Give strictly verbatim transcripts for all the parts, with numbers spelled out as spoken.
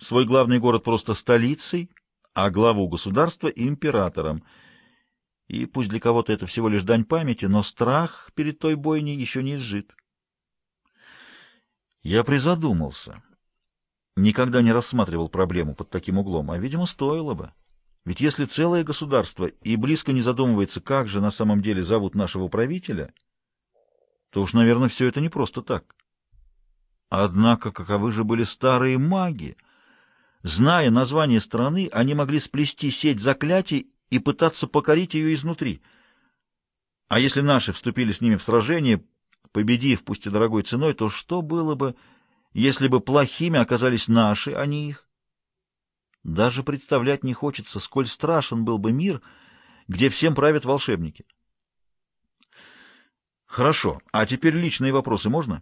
свой главный город просто столицей, а главу государства — императором. И пусть для кого-то это всего лишь дань памяти, но страх перед той бойней еще не изжит. Я призадумался. Никогда не рассматривал проблему под таким углом, а, видимо, стоило бы. Ведь если целое государство и близко не задумывается, как же на самом деле зовут нашего правителя, то уж, наверное, все это не просто так. Однако каковы же были старые маги? Зная название страны, они могли сплести сеть заклятий и пытаться покорить ее изнутри. А если наши вступили с ними в сражение, победив, пусть и дорогой ценой, то что было бы, если бы плохими оказались наши, а не их? Даже представлять не хочется, сколь страшен был бы мир, где всем правят волшебники. Хорошо, а теперь личные вопросы можно?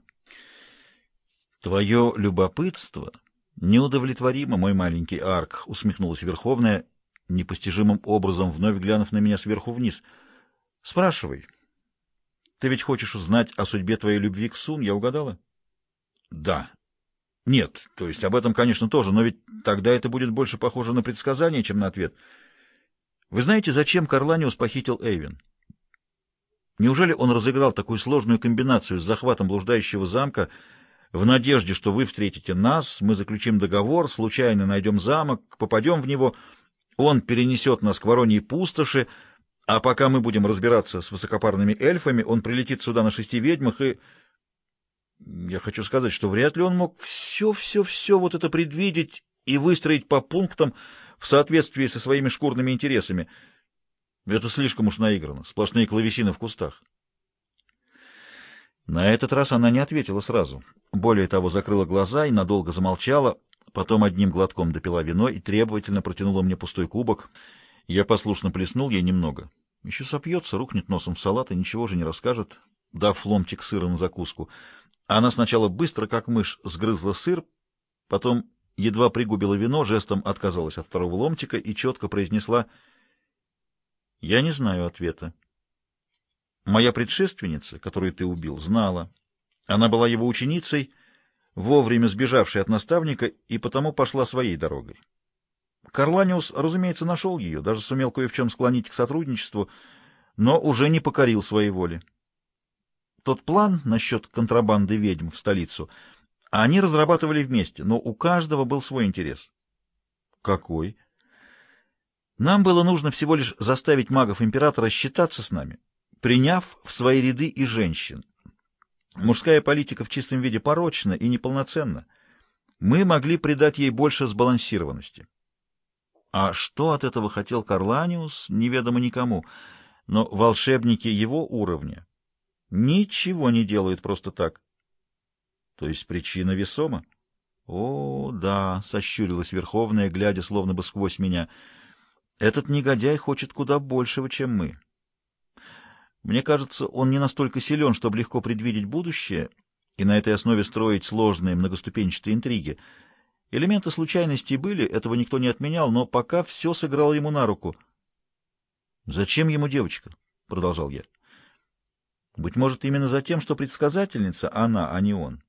Твое любопытство неудовлетворимо, мой маленький Арк, усмехнулась Верховная, непостижимым образом вновь глянув на меня сверху вниз. Спрашивай. Ты ведь хочешь узнать о судьбе твоей любви к Сун, я угадала? Да. Нет, то есть об этом, конечно, тоже, но ведь тогда это будет больше похоже на предсказание, чем на ответ. Вы знаете, зачем Карланиус похитил Эйвин? Неужели он разыграл такую сложную комбинацию с захватом блуждающего замка в надежде, что вы встретите нас, мы заключим договор, случайно найдем замок, попадем в него, он перенесет нас к Вороньей пустоши, а пока мы будем разбираться с высокопарными эльфами, он прилетит сюда на шести ведьмах и... Я хочу сказать, что вряд ли он мог все-все-все вот это предвидеть и выстроить по пунктам в соответствии со своими шкурными интересами. Это слишком уж наиграно, сплошные клавесины в кустах. На этот раз она не ответила сразу. Более того, закрыла глаза и надолго замолчала, потом одним глотком допила вино и требовательно протянула мне пустой кубок. Я послушно плеснул ей немного. Еще сопьется, рухнет носом в салат и ничего же не расскажет, дав ломтик сыра на закуску. Она сначала быстро, как мышь, сгрызла сыр, потом едва пригубила вино, жестом отказалась от второго ломтика и четко произнесла: «Я не знаю ответа. Моя предшественница, которую ты убил, знала. Она была его ученицей, вовремя сбежавшей от наставника, и потому пошла своей дорогой. Карланиус, разумеется, нашел ее, даже сумел кое в чем склонить к сотрудничеству, но уже не покорил своей воли. Тот план насчет контрабанды ведьм в столицу они разрабатывали вместе, но у каждого был свой интерес». «Какой?» «Нам было нужно всего лишь заставить магов императора считаться с нами, приняв в свои ряды и женщин. Мужская политика в чистом виде порочна и неполноценна. Мы могли придать ей больше сбалансированности. А что от этого хотел Карланиус, неведомо никому, но волшебники его уровня ничего не делают просто так». «То есть причина весома?» «О, да», — сощурилась Верховная, глядя словно бы сквозь меня. «Этот негодяй хочет куда большего, чем мы. Мне кажется, он не настолько силен, чтобы легко предвидеть будущее и на этой основе строить сложные многоступенчатые интриги. Элементы случайностей были, этого никто не отменял, но пока все сыграло ему на руку». «Зачем ему девочка?» — продолжал я. «Быть может, именно за тем, что предсказательница она, а не он.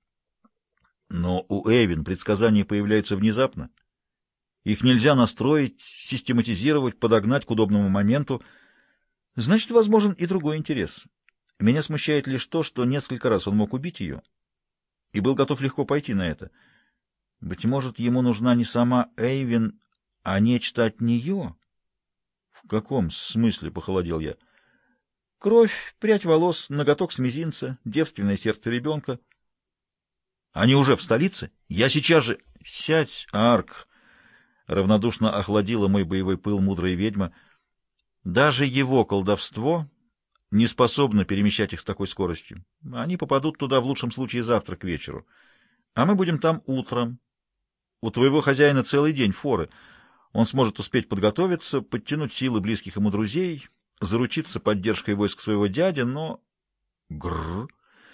Но у Эйвин предсказания появляются внезапно. Их нельзя настроить, систематизировать, подогнать к удобному моменту. Значит, возможен и другой интерес. Меня смущает лишь то, что несколько раз он мог убить ее и был готов легко пойти на это. Быть может, ему нужна не сама Эйвин, а нечто от нее?» «В каком смысле?» — похолодел я. «Кровь, прядь волос, ноготок с мизинца, девственное сердце ребенка». «Они уже в столице? Я сейчас же...» «Сядь, Арк!» — равнодушно охладила мой боевой пыл мудрая ведьма. «Даже его колдовство не способно перемещать их с такой скоростью. Они попадут туда в лучшем случае завтра к вечеру. А мы будем там утром. У твоего хозяина целый день форы. Он сможет успеть подготовиться, подтянуть силы близких ему друзей, заручиться поддержкой войск своего дяди, но...» Грррр!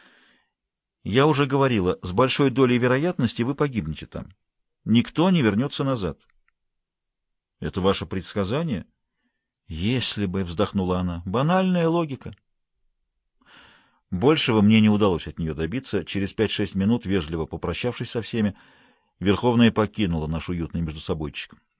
«Я уже говорила, с большой долей вероятности вы погибнете там. Никто не вернется назад». «Это ваше предсказание?» «Если бы», — вздохнула она, — «банальная логика». Большего мне не удалось от нее добиться. Через пять-шесть минут, вежливо попрощавшись со всеми, Верховная покинула наш уютный междусобойчик.